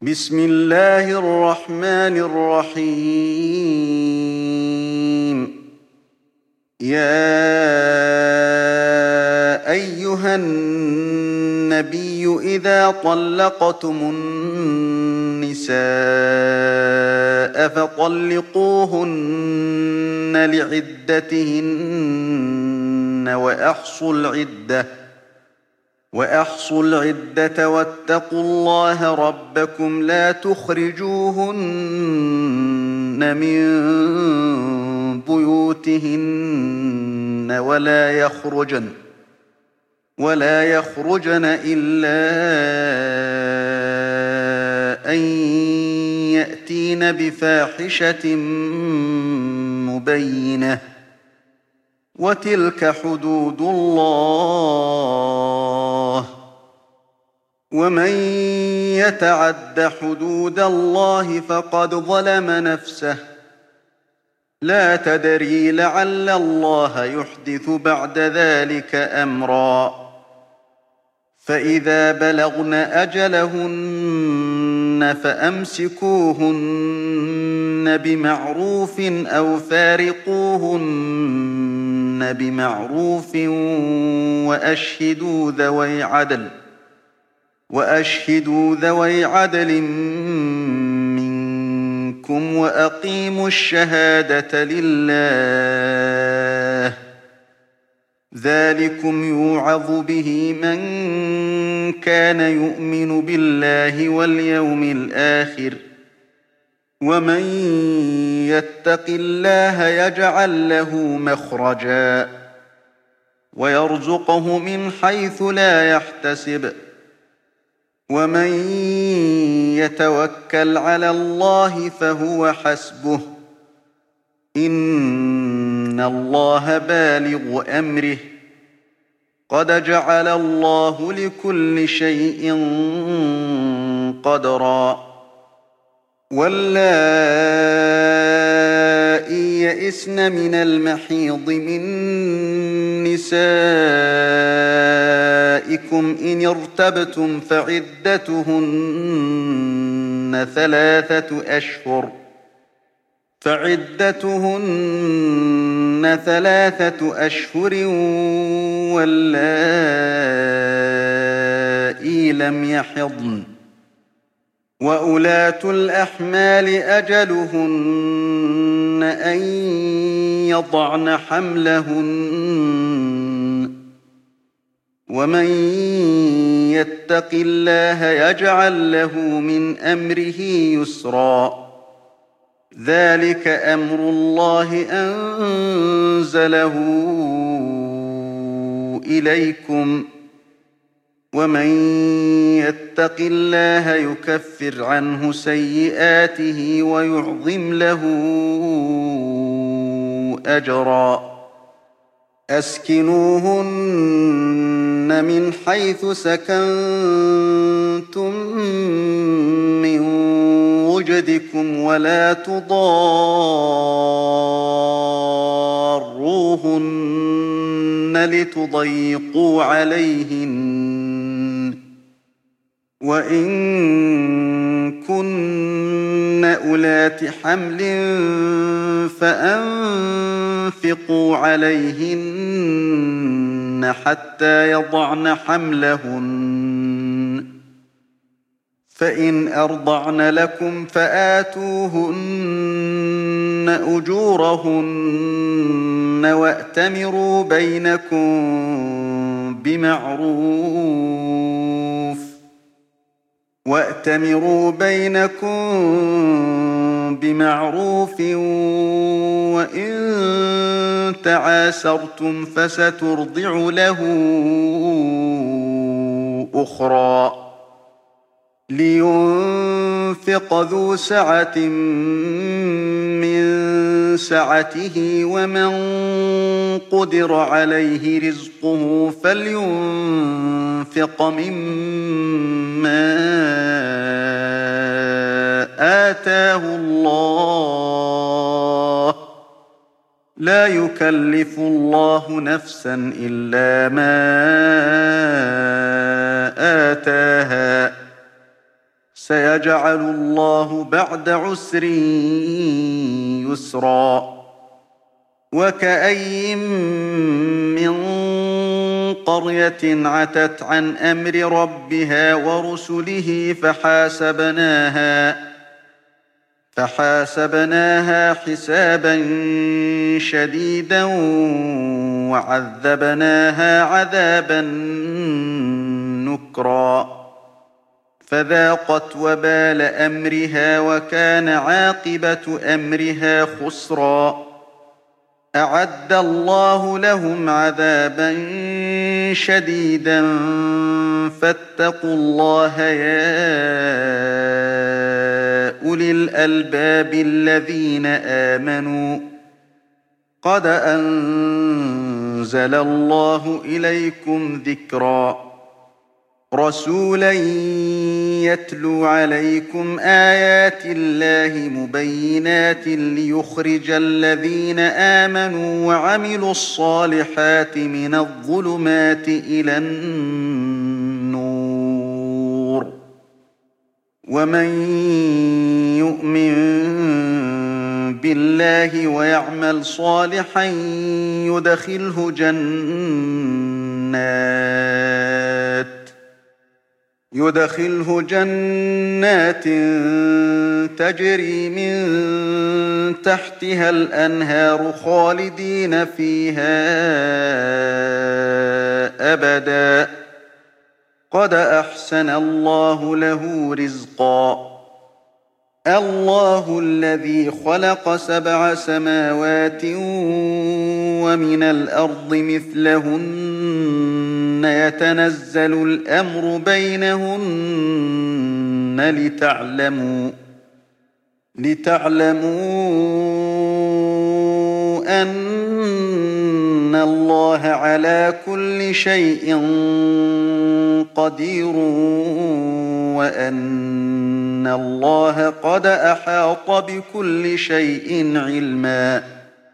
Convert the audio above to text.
بسم الله الرحمن الرحيم. يا أيها النبي إذا طلقتم النساء فطلقوهن لعدتهن وأحصوا العدة واتقوا الله ربكم لا تخرجوهن من بيوتهن ولا يخرجن إلا أن يأتين بفاحشة مبينة وتلك حدود الله ومن يتعد حدود الله فقد ظلم نفسه لا تدري لعل الله يحدث بعد ذلك أمرا فإذا بلغن أجلهن فأمسكوهن بمعروف أو فارقوهن بمعروف وأشهدوا ذوي عدل منكم وأقيموا الشهادة لله ذلكم يوعظ به من كان يؤمن بالله واليوم الآخر ومن يتق الله يجعل له مخرجا ويرزقه من حيث لا يحتسب ومن يتوكل على الله فهو حسبه إن الله بالغ أمره قد جعل الله لكل شيء قدرا واللائي يئسن من المحيض من نسائكم إن ارتبتم فعدتهن ثلاثة أشهر واللائي لم يحضن وأولاة الأحمال أجلهن أن يضعن حملهن ومن يتق الله يجعل له من أمره يسرا ذلك أمر الله أنزله إليكم ومن يتق الله يكفر عنه سيئاته ويعظم له أجرا أسكنوهن من حيث سكنتم من وجدكم ولا تضاروهن لتضيقوا عليهن وإن كن أولات حمل فأنفقوا عليهن حتى يضعن حملهن فإن أرضعن لكم فآتوهن أجورهن وأتمروا بينكم بمعروف وإن تعاسرتم فسترضع له أخرى لينفق ذو سعة من سعته ومن قدر عليه رزقه فلينفق مما آتاه الله لا يكلف الله نفسا إلا ما آتاها سيجعل الله بعد عسر يسرا وكأين من قرية عتت عن أمر ربها ورسله فحاسبناها حسابا شديدا وعذبناها عذابا نكرا فذاقت وبال أمرها وكان عاقبة أمرها خسرا أعد الله لهم عذابا شديدا فاتقوا الله يا أولي الألباب الذين آمنوا قد أنزل الله إليكم ذكرا رسولا يتلو عليكم آيات الله مبينات ليخرج الذين آمنوا وعملوا الصالحات من الظلمات إلى النور ومن يؤمن بالله ويعمل صالحا يدخله جنات تجري من تحتها الأنهار خالدين فيها أبدا قد أحسن الله له رزقا الله الذي خلق 7 سماوات ومن الأرض مثلهن يتنزل الأمر بينهن لتعلموا أن الله على كل شيء قدير وأن الله قد أحاط بكل شيء علما